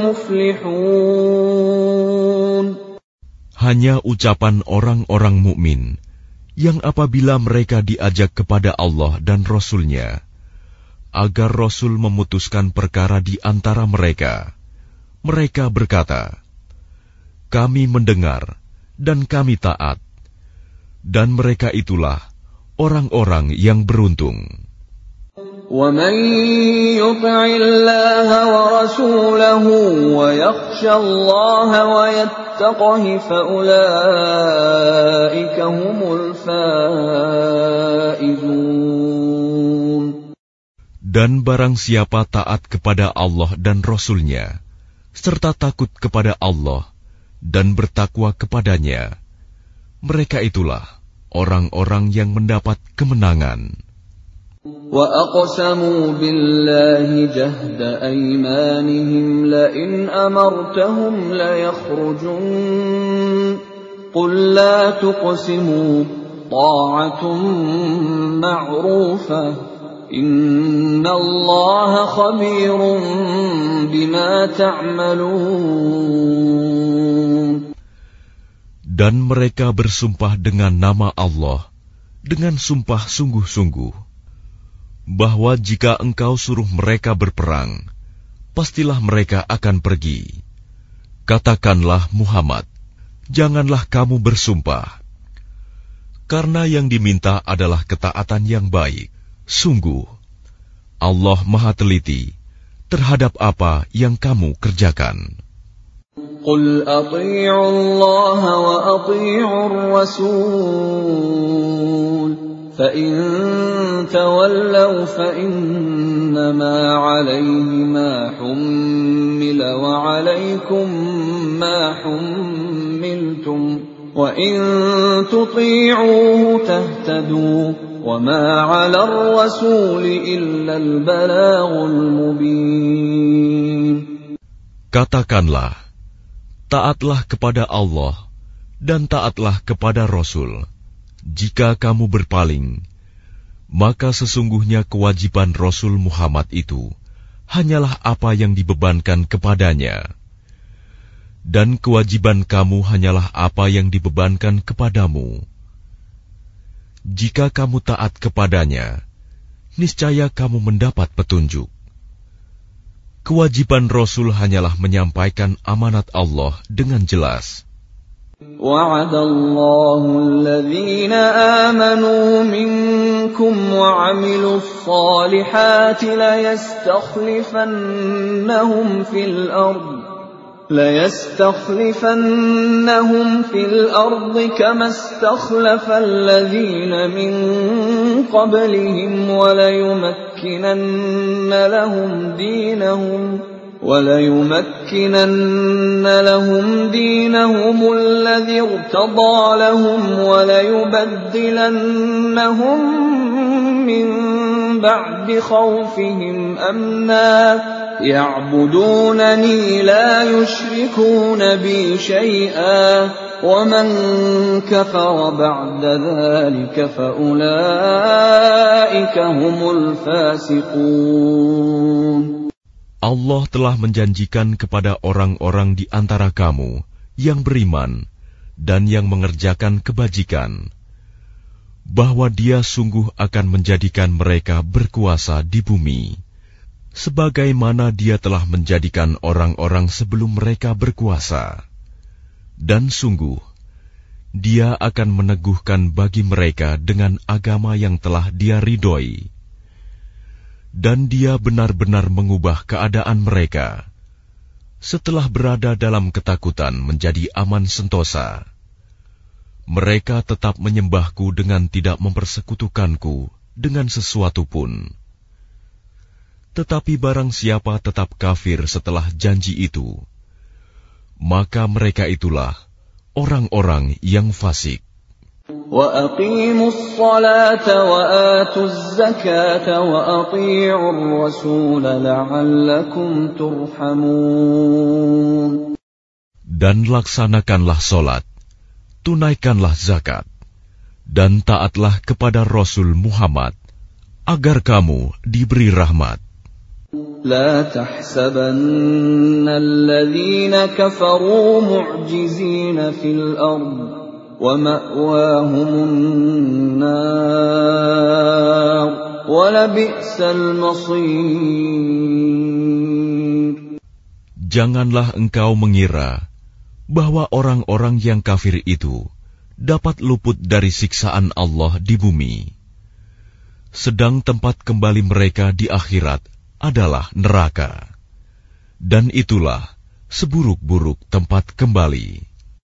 المفلحون. Hanya ucapan orang-orang mukmin yang apabila mereka diajak kepada Allah dan Rasul-Nya, agar Rasul memutuskan perkara di antara mereka, mereka berkata, kami mendengar dan kami taat, dan mereka itulah orang-orang yang beruntung. وَمَن يُطِعِ اللَّهَ وَرَسُولَهُ وَيَخْشَ اللَّهَ وَيَتَّقْهِ فَأُولَٰئِكَ هُمُ الْفَائِزُونَ. Dan barang siapa taat kepada Allah dan Rasul-Nya, serta takut kepada Allah dan bertakwa kepadanya, mereka itulah orang-orang yang mendapat kemenangan. وَأَقْسَمُوا بِاللَّهِ جَهْدَ أَيْمَانِهِمْ لَئِنْ أَمَرْتَهُمْ لَيَخْرُجُنَّ قُل لَّا تُقْسِمُوا طَاعَةٌ مَّعْرُوفَةٌ إِنَّ اللَّهَ خَبِيرٌ بِمَا تَعْمَلُونَ. Dan mereka bersumpah dengan nama Allah, dengan sumpah sungguh-sungguh, bahwa jika engkau suruh mereka berperang, pastilah mereka akan pergi. Katakanlah Muhammad, janganlah kamu bersumpah, karena yang diminta adalah ketaatan yang baik. Sungguh, Allah Maha Teliti terhadap apa yang kamu kerjakan. قُلْ أَطِيعُوا اللَّهَ وَأَطِيعُوا الرَّسُولَ فَإِن تَوَلَّوْا فَإِنَّمَا عَلَيْهِ مَا حُمِّلَ وَعَلَيْكُمْ مَا حُمِّلْتُمْ وَإِن تُطِيعُوهُ تَهْتَدُوا وَمَا عَلَى الرَّسُولِ إِلَّا الْبَلَاغُ الْمُبِينُ. Katakanlah, taatlah kepada Allah dan taatlah kepada Rasul. Jika kamu berpaling, maka sesungguhnya kewajiban Rasul Muhammad itu hanyalah apa yang dibebankan kepadanya. Dan kewajiban kamu hanyalah apa yang dibebankan kepadamu. Jika kamu taat kepadanya, niscaya kamu mendapat petunjuk. Kewajiban Rasul hanyalah menyampaikan amanat Allah dengan jelas. وَعَدَ اللَّهُ الَّذِينَ آمَنُوا مِنكُمْ وَعَمِلُوا الصَّالِحَاتِ لَيَسْتَخْلِفَنَّهُمْ فِي الْأَرْضِ كَمَا اسْتَخْلَفَ الَّذِينَ مِن قَبْلِهِمْ وَلَيُمَكِّنَنَّ لَهُمْ دِينَهُمُ الَّذِي ارْتَضَىٰ لَهُمْ وَلَيُبَدِّلَنَّهُم مِّن بَعْدِ خَوْفِهِمْ أَمْنًا يَعْبُدُونَنِي لَا يُشْرِكُونَ بِي شَيْئًا وَمَن كَفَرَ بَعْدَ ذَلِكَ فَأُولَٰئِكَ هُمُ الْفَاسِقُونَ. Allah telah menjanjikan kepada orang-orang di antara kamu yang beriman dan yang mengerjakan kebajikan, bahwa Dia sungguh akan menjadikan mereka berkuasa di bumi, sebagaimana Dia telah menjadikan orang-orang sebelum mereka berkuasa. Dan sungguh, Dia akan meneguhkan bagi mereka dengan agama yang telah Dia ridhoi. Dan Dia benar-benar mengubah keadaan mereka setelah berada dalam ketakutan menjadi aman sentosa. Mereka tetap menyembahku dengan tidak mempersekutukanku dengan sesuatu pun. Tetapi barang siapa tetap kafir setelah janji itu, maka mereka itulah orang-orang yang fasik. وَأَقِيمُوا الصَّلَاةَ وَآتُوا الزَّكَاةَ وَأَطِيعُوا الرَّسُولَ لَعَلَّكُمْ تُرْحَمُونَ. Dan laksanakanlah solat, tunaikanlah zakat, dan taatlah kepada Rasul Muhammad, agar kamu diberi rahmat. لَا تَحْسَبَنَّ الَّذِينَ كَفَرُوا مُعْجِزِينَ فِي الْأَرْضِ وَمَأْوَاهُمُ النَّارُ وَلَبِئْسَ الْمَصِيرُ. Janganlah engkau mengira bahwa orang-orang yang kafir itu dapat luput dari siksaan Allah di bumi, sedang tempat kembali mereka di akhirat adalah neraka, dan itulah seburuk-buruk tempat kembali.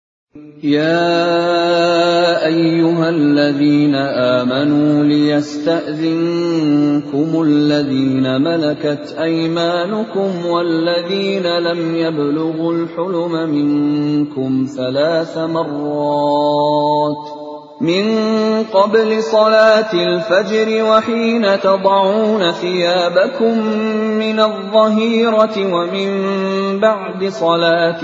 يَا أَيُّهَا الَّذِينَ آمَنُوا لِيَسْتَأْذِنكُمُ الَّذِينَ مَلَكَتْ أَيْمَانُكُمْ وَالَّذِينَ لَمْ يَبْلُغُوا الْحُلُمَ مِنكُمْ 3 مرات من قبل صلاة الفجر وحين تضعون ثيابكم من الظهيرة ومن بعد صلاة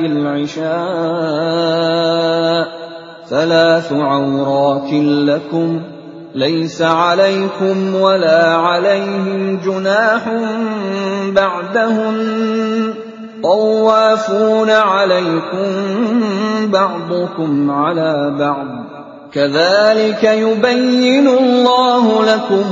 العشاء 3 عورات لكم ليس عليكم ولا عليهم جناح بعدهن طوافون عليكم بعضكم على بعض كذلك يبين الله لكم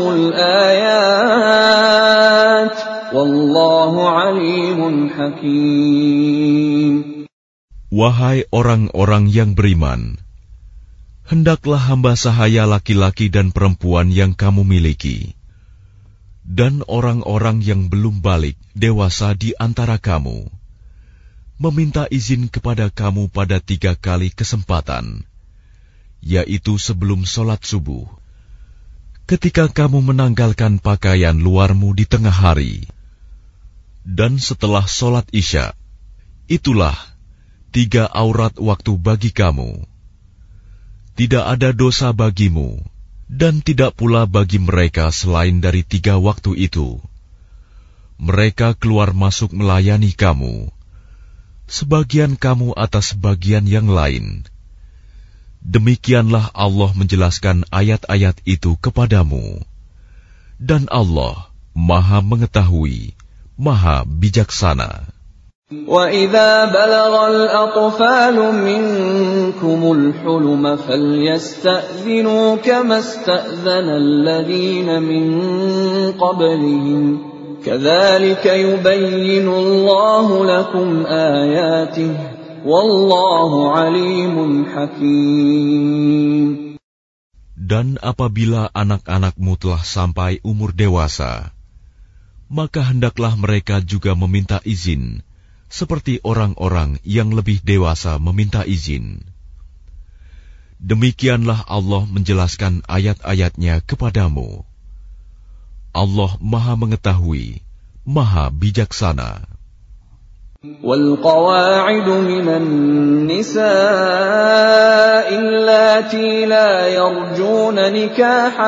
الآيات والله عليم حكيم. Wahai orang-orang yang beriman, hendaklah hamba sahaya laki-laki dan perempuan yang kamu miliki, dan orang-orang yang belum balik dewasa di antara kamu, meminta izin kepada kamu pada 3 kali kesempatan, yaitu sebelum sholat subuh, ketika kamu menanggalkan pakaian luarmu di tengah hari, dan setelah sholat Isya, itulah 3 aurat waktu bagi kamu. Tidak ada dosa bagimu, dan tidak pula bagi mereka selain dari 3 waktu itu. Mereka keluar masuk melayani kamu, sebagian kamu atas sebagian yang lain. Demikianlah Allah menjelaskan ayat-ayat itu kepadamu. Dan Allah Maha Mengetahui, Maha Bijaksana. وَإِذَا بَلَغَ الْأَطْفَالُ مِنكُمُ الْحُلُمَ فَلْيَسْتَأْذِنُوا كَمَا اسْتَأْذَنَ الَّذِينَ مِن قَبْلِهِمْ كَذَلِكَ يُبَيِّنُ اللَّهُ لَكُمْ آيَاتِهِ وَاللَّهُ عَلِيمٌ حَكِيمٌ. Dan apabila anak-anakmu telah sampai umur dewasa, maka hendaklah mereka juga meminta izin, seperti orang-orang yang lebih dewasa meminta izin. Demikianlah Allah menjelaskan ayat-ayatnya kepadamu. Allah Maha Mengetahui, Maha Bijaksana. وَالْقَوَاعِدُ مِنَ النِّسَاءِ اللَّاتِي لَا يَرْجُونَ نِكَاحًا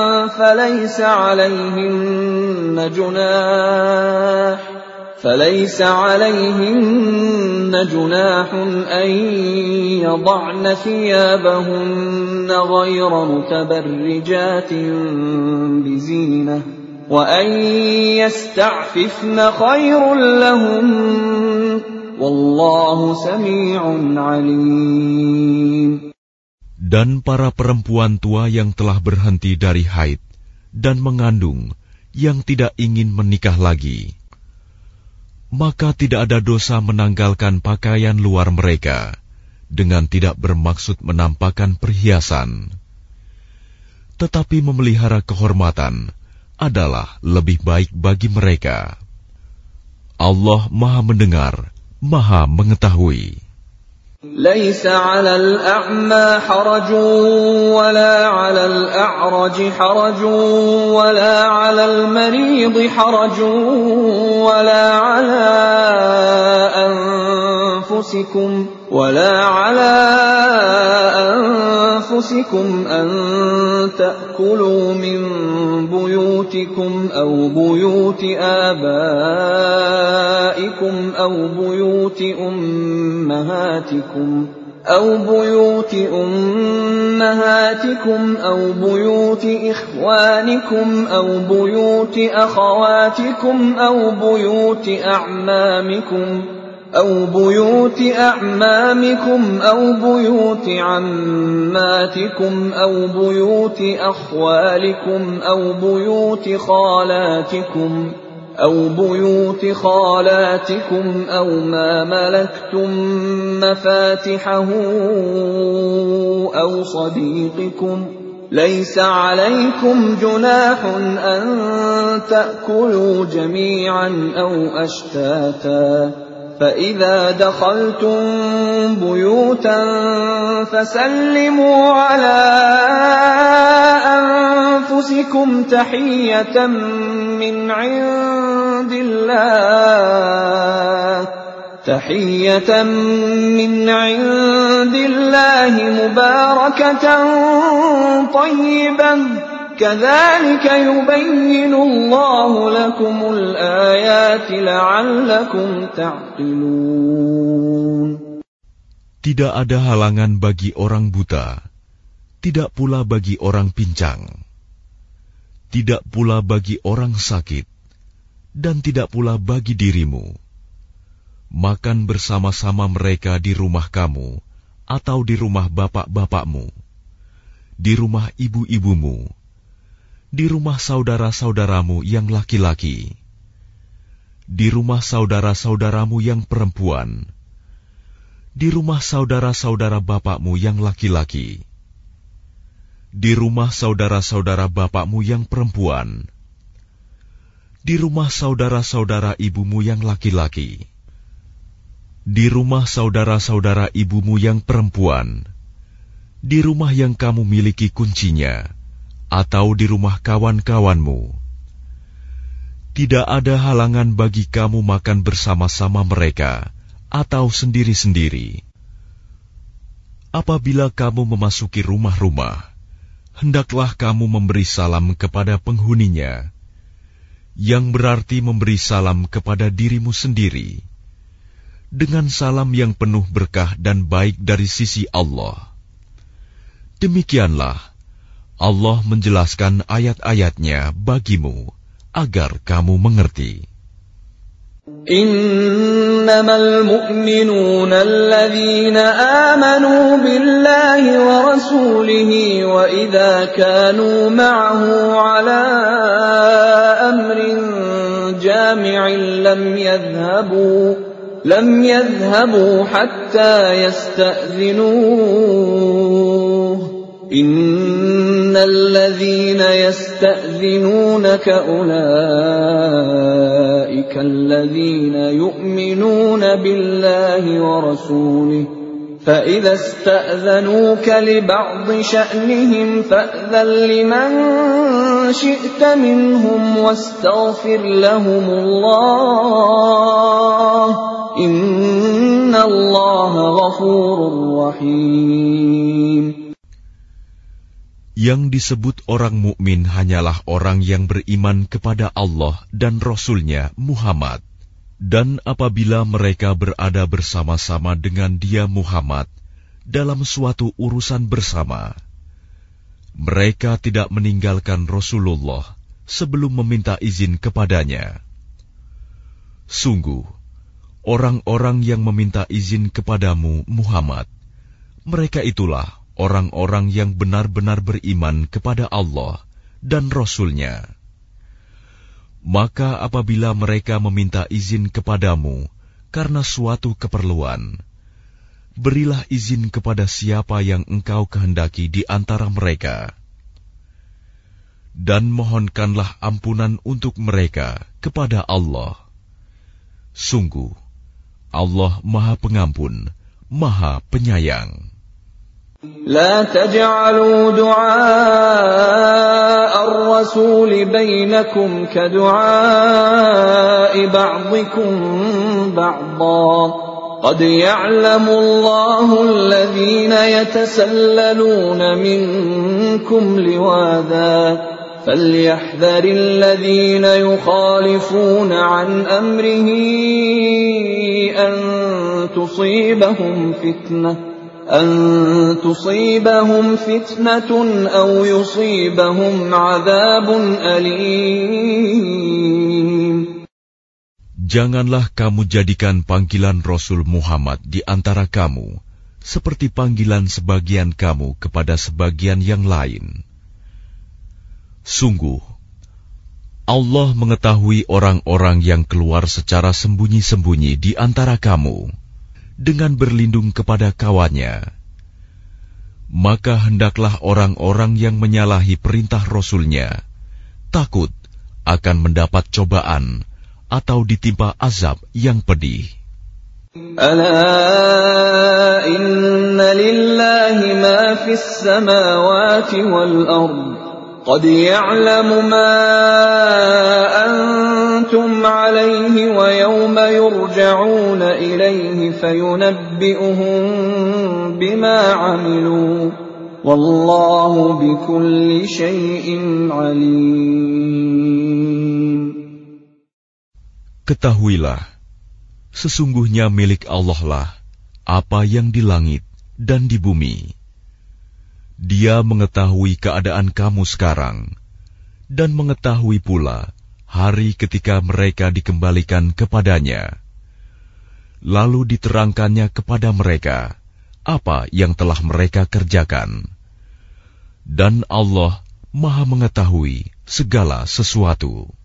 فَلَيْسَ عَلَيْهِنَّ جُنَاحٌ أَن يَضَعْنَ ثِيَابَهُنَّ غَيْرَ مُتَبَرِّجَاتٍ بِزِينَةٍ وَأَن يَسْتَعْفِفْنَ خَيْرٌ لَّهُنَّ وَاللَّهُ سَمِيعٌ عَلِيمٌ. Dan para perempuan tua yang telah berhenti dari haid dan mengandung yang tidak ingin menikah lagi, maka tidak ada dosa menanggalkan pakaian luar mereka dengan tidak bermaksud menampakkan perhiasan. Tetapi memelihara kehormatan adalah lebih baik bagi mereka. Allah Maha Mendengar, Maha Mengetahui. لَيْسَ عَلَى الْأَعْمَى حَرَجٌ وَلَا عَلَى الْأَعْرَجِ حَرَجٌ وَلَا عَلَى الْمَرِيضِ حَرَجٌ وَلَا عَلَى أَنفُسِكُمْ أَن تَأْكُلُوا مِن بُيُوتِكُمْ أَوْ بُيُوتِ آبَائِكُمْ أَوْ بُيُوتِ أُمَّهَاتِكُمْ أَوْ بُيُوتِ إِخْوَانِكُمْ أَوْ بُيُوتِ أَخَوَاتِكُمْ أَوْ بُيُوتِ أَعْمَامِكُمْ أَوْ بُيُوتِ عَمَّاتِكُمْ أَوْ بُيُوتِ أَخْوَالِكُمْ أَوْ بُيُوتِ خَالَاتِكُمْ أَوْ مَا مَلَكْتُم مَّفَاتِحَهُ أَوْ صَدِيقِكُمْ لَيْسَ عَلَيْكُمْ جُنَاحٌ أَن تَأْكُلُوا جَمِيعًا أَوْ أَشْتَاتًا فَإِذَا دَخَلْتُم بُيُوتًا فَسَلِّمُوا عَلَىٰ أَنفُسِكُمْ تَحِيَّةً مِّنْ عِندِ اللَّهِ مُبَارَكَةً طَيِّبَةً كَذَلِكَ يُبَيِّنُ اللَّهُ لَكُمُ الْآيَاتِ لَعَلَّكُمْ تَعْقِلُونَ. Tidak ada halangan bagi orang buta, tidak pula bagi orang pincang, tidak pula bagi orang sakit, dan tidak pula bagi dirimu. Makan bersama-sama mereka di rumah kamu, atau di rumah bapak-bapakmu, di rumah ibu-ibumu, di rumah saudara-saudaramu yang laki-laki, di rumah saudara-saudaramu yang perempuan, di rumah saudara-saudara bapakmu yang laki-laki, di rumah saudara-saudara bapakmu yang perempuan, di rumah saudara-saudara ibumu yang laki-laki, di rumah saudara-saudara ibumu yang perempuan, di rumah yang kamu miliki kuncinya, atau di rumah kawan-kawanmu. Tidak ada halangan bagi kamu makan bersama-sama mereka atau sendiri-sendiri. Apabila kamu memasuki rumah-rumah, hendaklah kamu memberi salam kepada penghuninya, yang berarti memberi salam kepada dirimu sendiri, dengan salam yang penuh berkah dan baik dari sisi Allah. Demikianlah Allah menjelaskan ayat-ayatnya bagimu, agar kamu mengerti. Innamal mu'minuna alladhina amanu billahi wa rasulihi wa idha kanu ma'ahu ala amrin jami'in lam yadhhabu hatta yasta'dhinuhu. إن الذين يستأذنونك أولئك الذين يؤمنون بالله ورسوله فإذا استأذنوك لبعض شأنهم فأذن لمن شئت منهم واستغفر لهم الله إن الله غفور رحيم. Yang disebut orang mukmin hanyalah orang yang beriman kepada Allah dan Rasul-Nya Muhammad. Dan apabila mereka berada bersama-sama dengan dia Muhammad dalam suatu urusan bersama, mereka tidak meninggalkan Rasulullah sebelum meminta izin kepadanya. Sungguh, orang-orang yang meminta izin kepadamu Muhammad, mereka itulah orang-orang yang benar-benar beriman kepada Allah dan Rasul-Nya. Maka apabila mereka meminta izin kepadamu karena suatu keperluan, berilah izin kepada siapa yang engkau kehendaki di antara mereka. Dan mohonkanlah ampunan untuk mereka kepada Allah. Sungguh, Allah Maha Pengampun, Maha Penyayang. لا تجعلوا دعاء الرسول بينكم كدعاء بعضكم بعضا قد يعلم الله الذين يتسللون منكم لواذا فليحذر الذين يخالفون عن أمره أن تصيبهم فتنة أو يصيبهم عذاب أليم. Janganlah kamu jadikan panggilan Rasul Muhammad di antara kamu seperti panggilan sebagian kamu kepada sebagian yang lain. Sungguh, Allah mengetahui orang-orang yang keluar secara sembunyi-sembunyi di antara kamu dengan berlindung kepada kawannya. Maka hendaklah orang-orang yang menyalahi perintah Rasul-Nya takut akan mendapat cobaan atau ditimpa azab yang pedih. Ala inna lillahi ma fis samawati wal ard qad ya'lamu ma antum alayhi wa yawma yurja'una ilayhi fayunabbi'uhum bima 'amilu wallahu bikulli shay'in 'alim. Ketahuilah, sesungguhnya milik Allah lah apa yang di langit dan di bumi. Dia mengetahui keadaan kamu sekarang, dan mengetahui pula hari ketika mereka dikembalikan kepadanya. Lalu diterangkannya kepada mereka apa yang telah mereka kerjakan. Dan Allah Maha mengetahui segala sesuatu.